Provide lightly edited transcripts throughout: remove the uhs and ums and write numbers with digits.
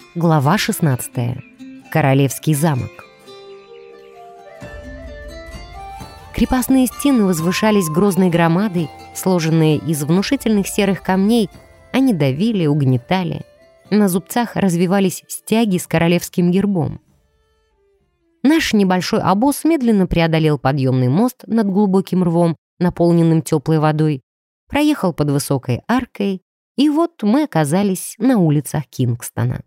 Глава 16. Королевский замок. Крепостные стены возвышались грозной громадой, сложенные из внушительных серых камней. Они давили, угнетали. На зубцах развивались стяги с королевским гербом. Наш небольшой обоз медленно преодолел подъемный мост над глубоким рвом, наполненным теплой водой, проехал под высокой аркой, и вот мы оказались на улицах Кингстона.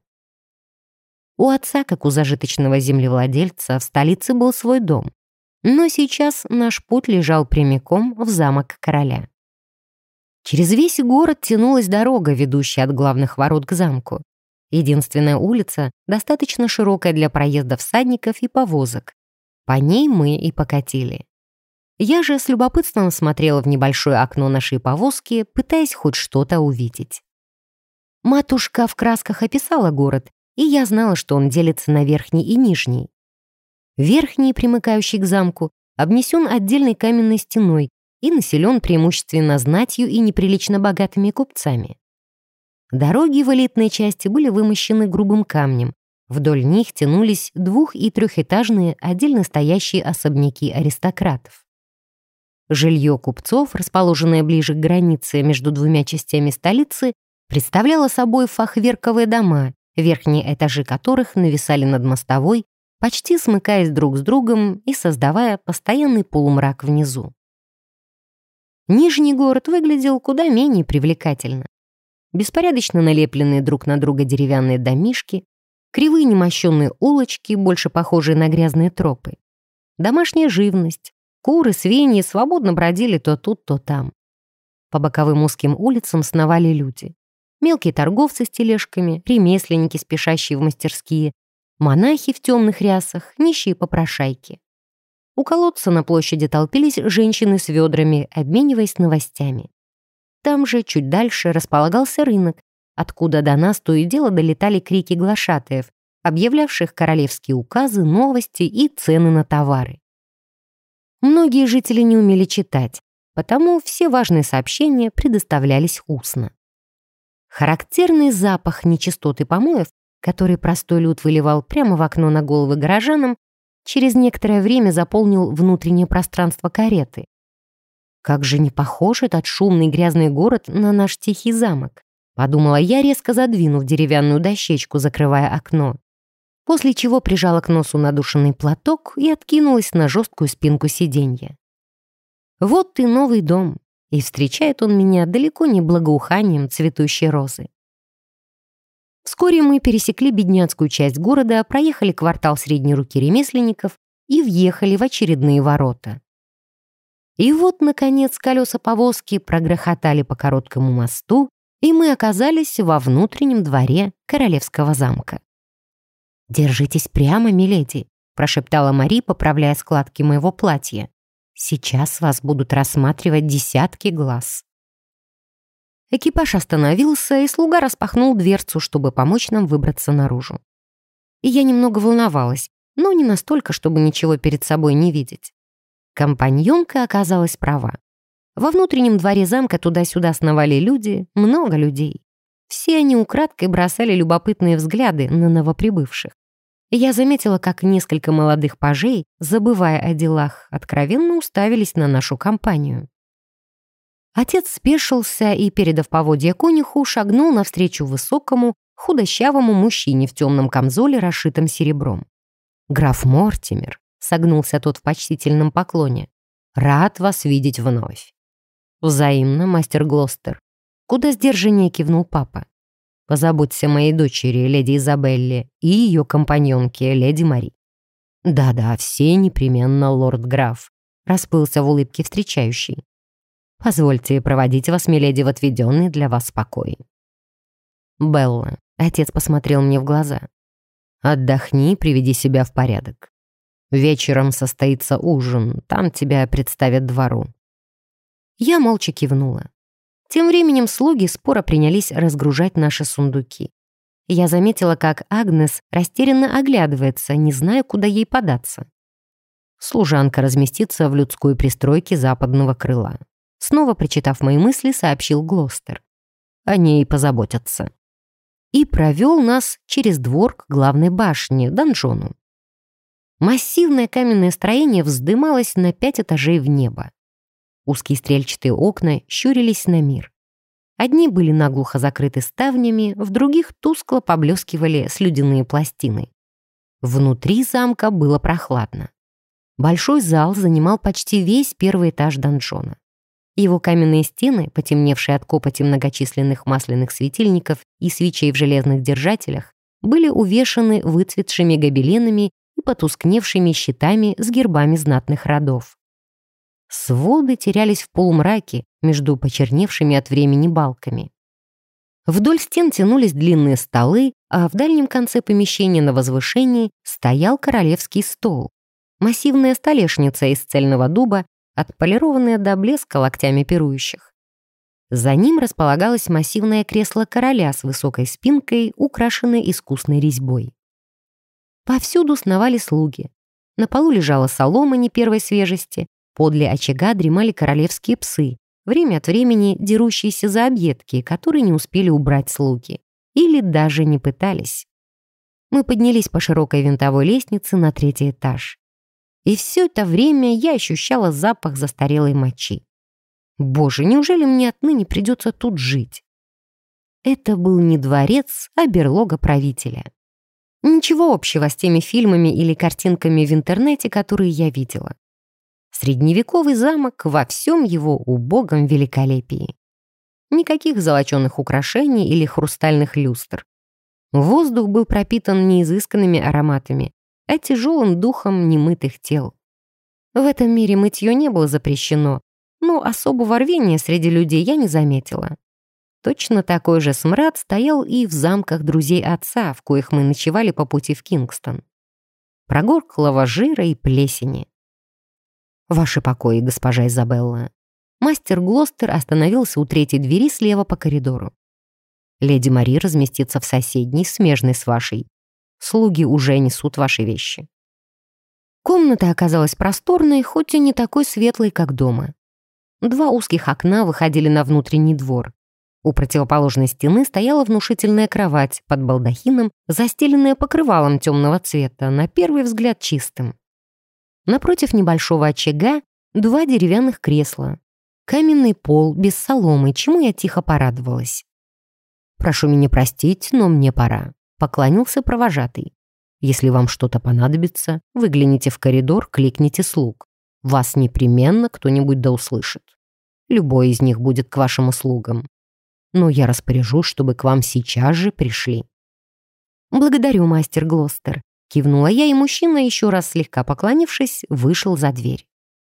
У отца, как у зажиточного землевладельца, в столице был свой дом, но сейчас наш путь лежал прямиком в замок короля. Через весь город тянулась дорога, ведущая от главных ворот к замку. Единственная улица, достаточно широкая для проезда всадников и повозок. По ней мы и покатили. Я же с любопытством смотрела в небольшое окно нашей повозки, пытаясь хоть что-то увидеть. Матушка в красках описала город, и я знала, что он делится на верхний и нижний. Верхний, примыкающий к замку, обнесен отдельной каменной стеной и населен преимущественно знатью и неприлично богатыми купцами. Дороги в элитной части были вымощены грубым камнем. Вдоль них тянулись двух- и трехэтажные отдельно стоящие особняки аристократов. Жилье купцов, расположенное ближе к границе между двумя частями столицы, представляло собой фахверковые дома, верхние этажи которых нависали над мостовой, почти смыкаясь друг с другом и создавая постоянный полумрак внизу. Нижний город выглядел куда менее привлекательно. Беспорядочно налепленные друг на друга деревянные домишки, кривые немощенные улочки, больше похожие на грязные тропы. Домашняя живность, куры, свиньи свободно бродили то тут, то там. По боковым узким улицам сновали люди. Мелкие торговцы с тележками, ремесленники, спешащие в мастерские, монахи в темных рясах, нищие попрошайки. У колодца на площади толпились женщины с ведрами, обмениваясь новостями. Там же, чуть дальше, располагался рынок, откуда до нас то и дело долетали крики глашатаев, объявлявших королевские указы, новости и цены на товары. Многие жители не умели читать, потому все важные сообщения предоставлялись устно. Характерный запах нечистот и помоев, который простой люд выливал прямо в окно на головы горожанам, через некоторое время заполнил внутреннее пространство кареты. «Как же не похож этот шумный грязный город на наш тихий замок», подумала я, резко задвинув деревянную дощечку, закрывая окно, после чего прижала к носу надушенный платок и откинулась на жесткую спинку сиденья. Вот и новый дом, и встречает он меня далеко не благоуханием цветущей розы. Вскоре мы пересекли бедняцкую часть города, проехали квартал средней руки ремесленников и въехали в очередные ворота. И вот, наконец, колеса повозки прогрохотали по короткому мосту, и мы оказались во внутреннем дворе королевского замка. «Держитесь прямо, миледи», — прошептала Мари, поправляя складки моего платья. «Сейчас вас будут рассматривать десятки глаз». Экипаж остановился, и слуга распахнул дверцу, чтобы помочь нам выбраться наружу. И я немного волновалась, но не настолько, чтобы ничего перед собой не видеть. Компаньонка оказалась права. Во внутреннем дворе замка туда-сюда сновали люди, много людей. Все они украдкой бросали любопытные взгляды на новоприбывших. Я заметила, как несколько молодых пажей, забывая о делах, откровенно уставились на нашу компанию. Отец спешился и, передав поводья конюху, шагнул навстречу высокому, худощавому мужчине в темном камзоле, расшитом серебром. «Граф Мортимер», — согнулся тот в почтительном поклоне, — «рад вас видеть вновь». «Взаимно, мастер Глостер», — куда сдержаннее кивнул папа. «Позаботься о моей дочери, леди Изабелле, и ее компаньонке, леди Мари». «Да-да, все непременно, лорд-граф», — расплылся в улыбке встречающий. «Позвольте проводить вас, миледи, в отведенный для вас покой». «Белла», — отец посмотрел мне в глаза, — «отдохни и приведи себя в порядок. Вечером состоится ужин, там тебя представят двору». Я молча кивнула. Тем временем слуги споро принялись разгружать наши сундуки. Я заметила, как Агнес растерянно оглядывается, не зная, куда ей податься. Служанка разместится в людской пристройке западного крыла. Снова прочитав мои мысли, сообщил Глостер. О ней позаботятся. и провел нас через двор к главной башне, донжону. Массивное каменное строение вздымалось на 5 этажей в небо. Узкие стрельчатые окна щурились на мир. Одни были наглухо закрыты ставнями, в других тускло поблескивали слюдяные пластины. Внутри замка было прохладно. Большой зал занимал почти весь первый этаж донжона. Его каменные стены, потемневшие от копоти многочисленных масляных светильников и свечей в железных держателях, были увешаны выцветшими гобеленами и потускневшими щитами с гербами знатных родов. Своды терялись в полумраке между почерневшими от времени балками. Вдоль стен тянулись длинные столы, а в дальнем конце помещения на возвышении стоял королевский стол. Массивная столешница из цельного дуба, отполированная до блеска локтями пирующих. За ним располагалось массивное кресло короля с высокой спинкой, украшенной искусной резьбой. Повсюду сновали слуги. На полу лежала солома не первой свежести, подле очага дремали королевские псы, время от времени дерущиеся за объедки, которые не успели убрать слуги. Или даже не пытались. Мы поднялись по широкой винтовой лестнице на 3-й этаж. И все это время я ощущала запах застарелой мочи. Боже, неужели мне отныне придется тут жить? Это был не дворец, а берлога правителя. Ничего общего с теми фильмами или картинками в интернете, которые я видела. Средневековый замок во всем его убогом великолепии. Никаких золоченых украшений или хрустальных люстр. Воздух был пропитан не изысканными ароматами, а тяжелым духом немытых тел. В этом мире мытье не было запрещено, но особого рвения среди людей я не заметила. Точно такой же смрад стоял и в замках друзей отца, в коих мы ночевали по пути в Кингстон. Прогорклого жира и плесени. «Ваши покои, госпожа Изабелла». Мастер Глостер остановился у 3-й двери слева по коридору. «Леди Мари разместится в соседней, смежной с вашей. Слуги уже несут ваши вещи». Комната оказалась просторной, хоть и не такой светлой, как дома. 2 узких окна выходили на внутренний двор. У противоположной стены стояла внушительная кровать под балдахином, застеленная покрывалом темного цвета, на первый взгляд чистым. Напротив небольшого очага 2 деревянных кресла. Каменный пол без соломы, чему я тихо порадовалась. «Прошу меня простить, но мне пора», — поклонился провожатый. «Если вам что-то понадобится, выгляните в коридор, кликните слуг. Вас непременно кто-нибудь да услышит. Любой из них будет к вашим услугам. Но я распоряжусь, чтобы к вам сейчас же пришли». «Благодарю, мастер Глостер», — кивнула я, и мужчина, еще раз слегка поклонившись, вышел за дверь.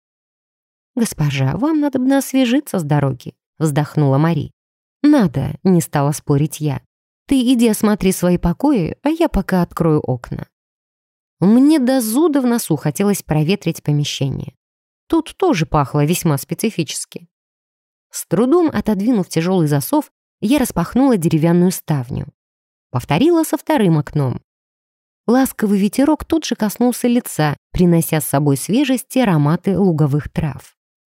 «Госпожа, вам надо бы освежиться с дороги», — вздохнула Мари. «Надо», — не стала спорить я. «Ты иди осмотри свои покои, а я пока открою окна». Мне до зуда в носу хотелось проветрить помещение. Тут тоже пахло весьма специфически. С трудом отодвинув тяжелый засов, я распахнула деревянную ставню. Повторила со 2-м окном. Ласковый ветерок тут же коснулся лица, принося с собой свежесть и ароматы луговых трав.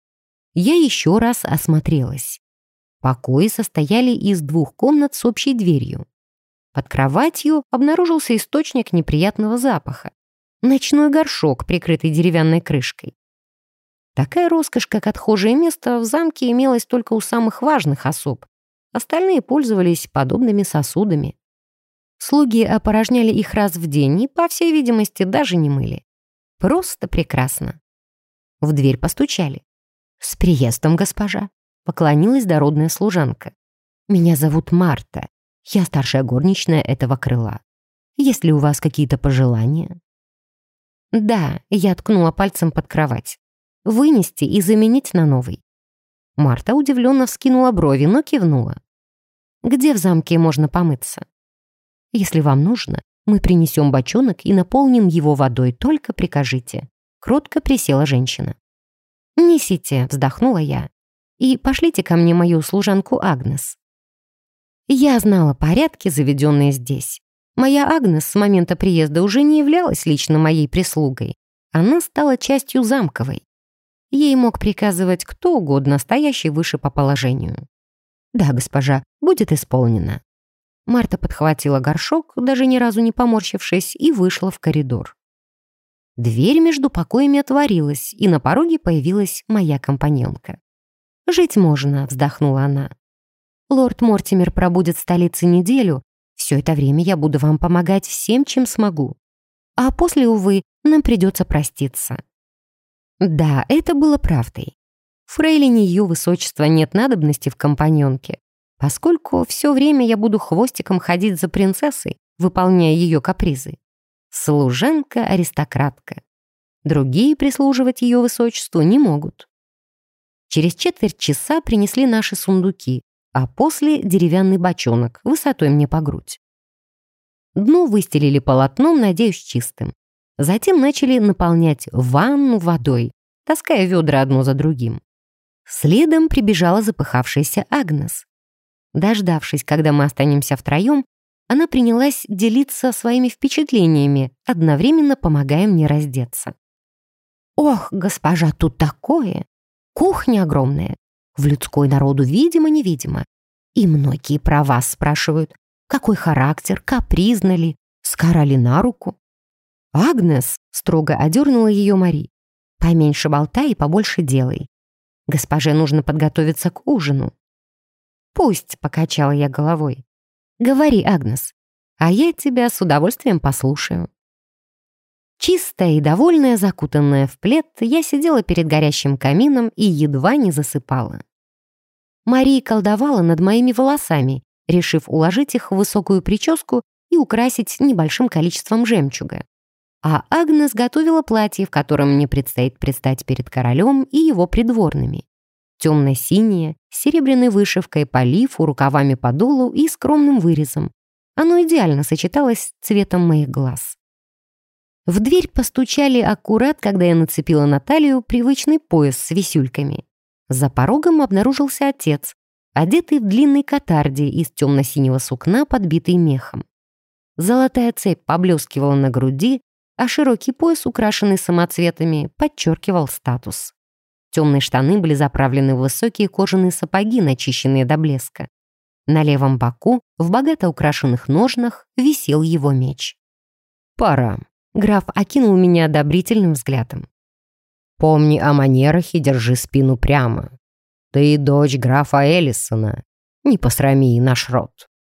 Я еще раз осмотрелась. Покои состояли из 2 комнат с общей дверью. Под кроватью обнаружился источник неприятного запаха. Ночной горшок, прикрытый деревянной крышкой. Такая роскошь, как отхожее место, в замке имелась только у самых важных особ. Остальные пользовались подобными сосудами. Слуги опорожняли их раз в день и, по всей видимости, даже не мыли. Просто прекрасно. В дверь постучали. «С приездом, госпожа!» — поклонилась дородная служанка. «Меня зовут Марта. Я старшая горничная этого крыла. Есть ли у вас какие-то пожелания?» «Да», — я ткнула пальцем под кровать. «Вынести и заменить на новый». Марта удивленно вскинула брови, но кивнула. «Где в замке можно помыться?» «Если вам нужно, мы принесем бочонок и наполним его водой, только прикажите». Кротко присела женщина. «Несите», — вздохнула я. «И пошлите ко мне мою служанку Агнес». Я знала порядки, заведенные здесь. Моя Агнес с момента приезда уже не являлась лично моей прислугой. Она стала частью замковой. Ей мог приказывать кто угодно, стоящий выше по положению. «Да, госпожа, будет исполнено». Марта подхватила горшок, даже ни разу не поморщившись, и вышла в коридор. Дверь между покоями отворилась, и на пороге появилась моя компаньонка. «Жить можно», — вздохнула она. «Лорд Мортимер пробудет в столице неделю. Все это время я буду вам помогать всем, чем смогу. А после, увы, нам придется проститься». Да, это было правдой. Фрейлине ее высочества нет надобности в компаньонке, поскольку все время я буду хвостиком ходить за принцессой, выполняя ее капризы. Служанка-аристократка. Другие прислуживать ее высочеству не могут. Через четверть часа принесли наши сундуки, а после деревянный бочонок, высотой мне по грудь. Дно выстелили полотном, надеюсь, чистым. Затем начали наполнять ванну водой, таская ведра одно за другим. Следом прибежала запыхавшаяся Агнес. Дождавшись, когда мы останемся втроем, она принялась делиться своими впечатлениями, одновременно помогая мне раздеться. «Ох, госпожа, тут такое! Кухня огромная, в людской народу видимо-невидимо. И многие про вас спрашивают, какой характер, капризна ли, скара ли на руку?» «Агнес», — строго одернула ее Мари, — «поменьше болтай и побольше делай. Госпоже нужно подготовиться к ужину». «Пусть», — покачала я головой. «Говори, Агнес, а я тебя с удовольствием послушаю». Чистая и довольная, закутанная в плед, я сидела перед горящим камином и едва не засыпала. Мария колдовала над моими волосами, решив уложить их в высокую прическу и украсить небольшим количеством жемчуга. А Агнес готовила платье, в котором мне предстоит предстать перед королем и его придворными. Темно-синее, с серебряной вышивкой по лифу, рукавами по долу и скромным вырезом. Оно идеально сочеталось с цветом моих глаз. В дверь постучали аккурат, когда я нацепила на талию привычный пояс с висюльками. За порогом обнаружился отец, одетый в длинной катарде из темно-синего сукна, подбитый мехом. Золотая цепь поблескивала на груди, а широкий пояс, украшенный самоцветами, подчеркивал статус. Темные штаны были заправлены в высокие кожаные сапоги, начищенные до блеска. На левом боку, в богато украшенных ножнах, висел его меч. «Пора». Граф окинул меня одобрительным взглядом. «Помни о манерах и держи спину прямо. Ты дочь графа Эллисона. Не посрами наш род».